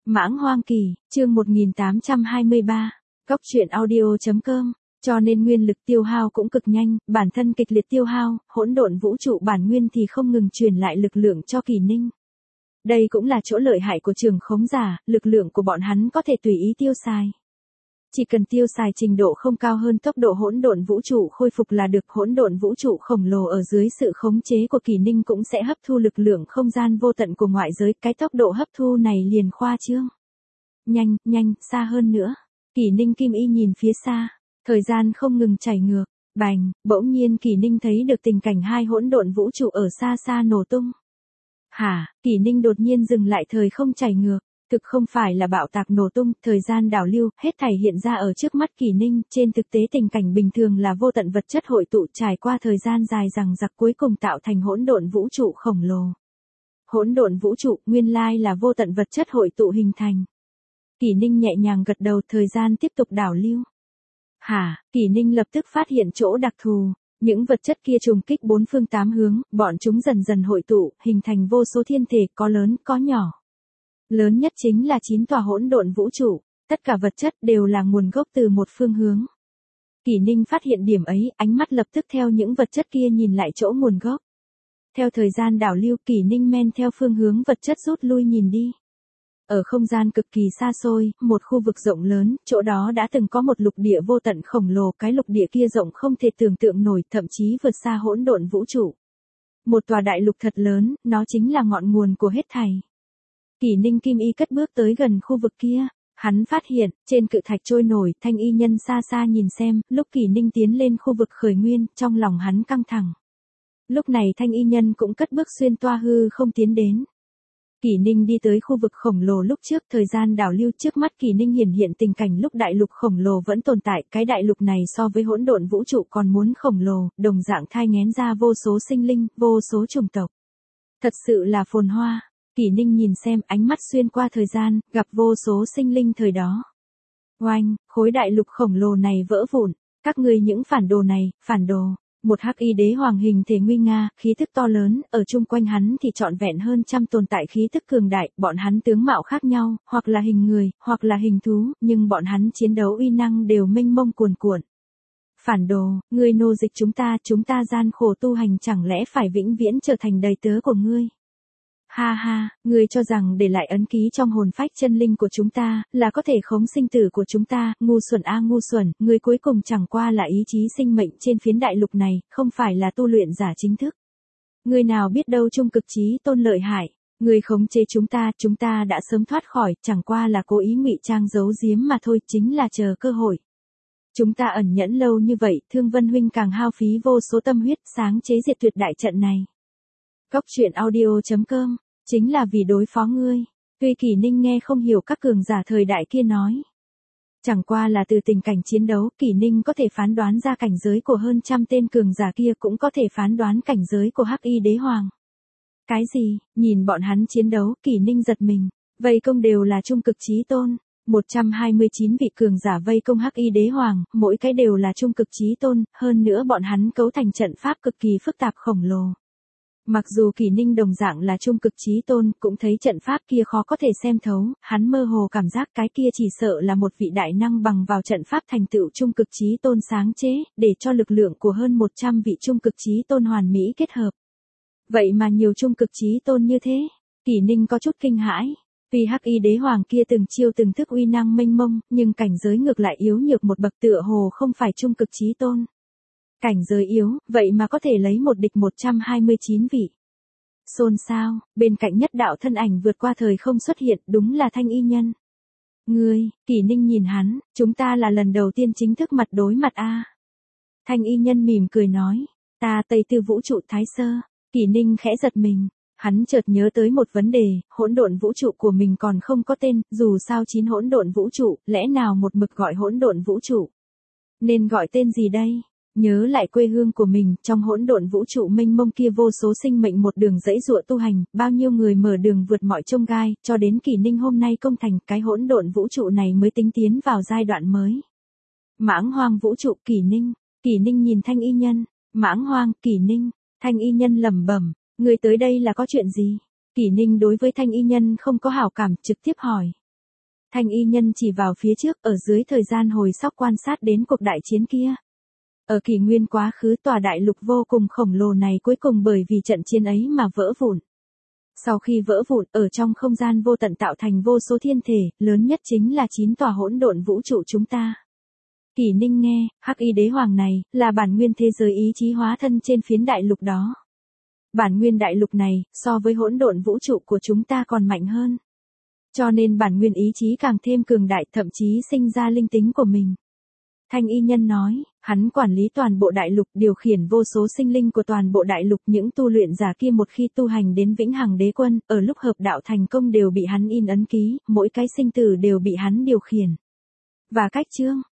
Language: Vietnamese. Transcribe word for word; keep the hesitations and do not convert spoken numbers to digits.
Mãng hoang kỳ, chương một nghìn tám trăm hai mươi ba, Cốc truyện audio.com, cho nên nguyên lực tiêu hao cũng cực nhanh, bản thân kịch liệt tiêu hao, hỗn độn vũ trụ bản nguyên thì không ngừng truyền lại lực lượng cho Kỳ Ninh. Đây cũng là chỗ lợi hại của trường khống giả, lực lượng của bọn hắn có thể tùy ý tiêu xài. Chỉ cần tiêu xài trình độ không cao hơn tốc độ hỗn độn vũ trụ khôi phục là được. Hỗn độn vũ trụ khổng lồ ở dưới sự khống chế của Kỳ Ninh cũng sẽ hấp thu lực lượng không gian vô tận của ngoại giới, cái tốc độ hấp thu này liền khoa trương. Nhanh, nhanh, xa hơn nữa. Kỳ Ninh Kim Y nhìn phía xa, thời gian không ngừng chảy ngược, bành, bỗng nhiên Kỳ Ninh thấy được tình cảnh hai hỗn độn vũ trụ ở xa xa nổ tung. Hả, Kỳ Ninh đột nhiên dừng lại thời không chảy ngược. Thực không phải là bạo tạc nổ tung, thời gian đảo lưu, hết thảy hiện ra ở trước mắt Kỳ Ninh, trên thực tế tình cảnh bình thường là vô tận vật chất hội tụ trải qua thời gian dài rằng giặc cuối cùng tạo thành hỗn độn vũ trụ khổng lồ. Hỗn độn vũ trụ, nguyên lai là vô tận vật chất hội tụ hình thành. Kỳ Ninh nhẹ nhàng gật đầu, thời gian tiếp tục đảo lưu. Hả, Kỳ Ninh lập tức phát hiện chỗ đặc thù. Những vật chất kia trùng kích bốn phương tám hướng, bọn chúng dần dần hội tụ, hình thành vô số thiên thể, có lớn, có nhỏ. Lớn nhất chính là chín tòa hỗn độn vũ trụ, tất cả vật chất đều là nguồn gốc từ một phương hướng. Kỳ Ninh phát hiện điểm ấy, ánh mắt lập tức theo những vật chất kia nhìn lại chỗ nguồn gốc. Theo thời gian đảo lưu, Kỳ Ninh men theo phương hướng vật chất rút lui nhìn đi. Ở không gian cực kỳ xa xôi, một khu vực rộng lớn, chỗ đó đã từng có một lục địa vô tận khổng lồ, cái lục địa kia rộng không thể tưởng tượng nổi, thậm chí vượt xa hỗn độn vũ trụ. Một tòa đại lục thật lớn, nó chính là ngọn nguồn của hết thảy. Kỳ Ninh Kim Y cất bước tới gần khu vực kia, hắn phát hiện, trên cự thạch trôi nổi, Thanh Y Nhân xa xa nhìn xem, lúc Kỳ Ninh tiến lên khu vực khởi nguyên, trong lòng hắn căng thẳng. Lúc này Thanh Y Nhân cũng cất bước xuyên toa hư không tiến đến. Kỳ Ninh đi tới khu vực khổng lồ lúc trước, thời gian đảo lưu trước mắt Kỳ Ninh hiển hiện tình cảnh lúc đại lục khổng lồ vẫn tồn tại, cái đại lục này so với hỗn độn vũ trụ còn muốn khổng lồ, đồng dạng thai nghén ra vô số sinh linh, vô số chủng tộc. Thật sự là phồn hoa. Kỳ Ninh nhìn xem, ánh mắt xuyên qua thời gian, gặp vô số sinh linh thời đó. Oanh, khối đại lục khổng lồ này vỡ vụn, các ngươi những phản đồ này, phản đồ. Một hắc y đế hoàng hình thể nguy nga, khí thức to lớn, ở chung quanh hắn thì trọn vẹn hơn trăm tồn tại khí thức cường đại, bọn hắn tướng mạo khác nhau, hoặc là hình người, hoặc là hình thú, nhưng bọn hắn chiến đấu uy năng đều mênh mông cuồn cuộn. Phản đồ, ngươi nô dịch chúng ta, chúng ta gian khổ tu hành chẳng lẽ phải vĩnh viễn trở thành đầy tớ của ngươi? Ha ha, ngươi cho rằng để lại ấn ký trong hồn phách chân linh của chúng ta, là có thể khống sinh tử của chúng ta, ngu xuẩn a ngu xuẩn, ngươi cuối cùng chẳng qua là ý chí sinh mệnh trên phiến đại lục này, không phải là tu luyện giả chính thức. Ngươi nào biết đâu trung cực chí tôn lợi hại, ngươi khống chế chúng ta, chúng ta đã sớm thoát khỏi, chẳng qua là cố ý ngụy trang giấu giếm mà thôi, chính là chờ cơ hội. Chúng ta ẩn nhẫn lâu như vậy, Thương Vân huynh càng hao phí vô số tâm huyết, sáng chế diệt tuyệt đại trận này. Cốc truyện audio.com, chính là vì đối phó ngươi. Tuy Kỳ Ninh nghe không hiểu các cường giả thời đại kia nói. Chẳng qua là từ tình cảnh chiến đấu, Kỳ Ninh có thể phán đoán ra cảnh giới của hơn trăm tên cường giả kia, cũng có thể phán đoán cảnh giới của hắc y đế hoàng. Cái gì, nhìn bọn hắn chiến đấu, Kỳ Ninh giật mình. Vây công đều là trung cực chí tôn. một trăm hai mươi chín vị cường giả vây công hắc y đế hoàng, mỗi cái đều là trung cực chí tôn, hơn nữa bọn hắn cấu thành trận pháp cực kỳ phức tạp khổng lồ. Mặc dù Kỳ Ninh đồng dạng là trung cực chí tôn, cũng thấy trận pháp kia khó có thể xem thấu, hắn mơ hồ cảm giác cái kia chỉ sợ là một vị đại năng bằng vào trận pháp thành tựu trung cực chí tôn sáng chế, để cho lực lượng của hơn một trăm vị trung cực chí tôn hoàn mỹ kết hợp. Vậy mà nhiều trung cực chí tôn như thế, Kỳ Ninh có chút kinh hãi. Tuy hắc y đế hoàng kia từng chiêu từng thức uy năng mênh mông, nhưng cảnh giới ngược lại yếu nhược một bậc, tựa hồ không phải trung cực chí tôn. Cảnh giới yếu, vậy mà có thể lấy một địch một trăm hai mươi chín vị. Xôn xao, bên cạnh nhất đạo thân ảnh vượt qua thời không xuất hiện, đúng là Thanh Y Nhân. Ngươi, Kỳ Ninh nhìn hắn, chúng ta là lần đầu tiên chính thức mặt đối mặt a. Thanh Y Nhân mỉm cười nói, ta Tây Tư vũ trụ Thái Sơ. Kỳ Ninh khẽ giật mình, hắn chợt nhớ tới một vấn đề, hỗn độn vũ trụ của mình còn không có tên, dù sao chín hỗn độn vũ trụ, lẽ nào một mực gọi hỗn độn vũ trụ? Nên gọi tên gì đây? Nhớ lại quê hương của mình, trong hỗn độn vũ trụ mênh mông kia vô số sinh mệnh một đường dẫy dụa tu hành, bao nhiêu người mở đường vượt mọi chông gai, cho đến Kỳ Ninh hôm nay công thành, cái hỗn độn vũ trụ này mới tính tiến vào giai đoạn mới. Mãng hoang vũ trụ Kỳ Ninh, Kỳ Ninh nhìn Thanh Y Nhân, mãng hoang, Kỳ Ninh, Thanh Y Nhân lẩm bẩm, người tới đây là có chuyện gì? Kỳ Ninh đối với Thanh Y Nhân không có hảo cảm, trực tiếp hỏi. Thanh y nhân chỉ vào phía trước, ở dưới thời gian hồi sóc quan sát đến cuộc đại chiến kia. Ở kỷ nguyên quá khứ, tòa đại lục vô cùng khổng lồ này cuối cùng bởi vì trận chiến ấy mà vỡ vụn. Sau khi vỡ vụn, ở trong không gian vô tận tạo thành vô số thiên thể, lớn nhất chính là chín tòa hỗn độn vũ trụ chúng ta. Kỷ Ninh nghe, Hắc Y Đế Hoàng này, là bản nguyên thế giới ý chí hóa thân trên phiến đại lục đó. Bản nguyên đại lục này, so với hỗn độn vũ trụ của chúng ta còn mạnh hơn. Cho nên bản nguyên ý chí càng thêm cường đại, thậm chí sinh ra linh tính của mình. Thanh y nhân nói, hắn quản lý toàn bộ đại lục, điều khiển vô số sinh linh của toàn bộ đại lục. Những tu luyện giả kia một khi tu hành đến vĩnh hằng đế quân, ở lúc hợp đạo thành công đều bị hắn in ấn ký, mỗi cái sinh tử đều bị hắn điều khiển. Và cách chương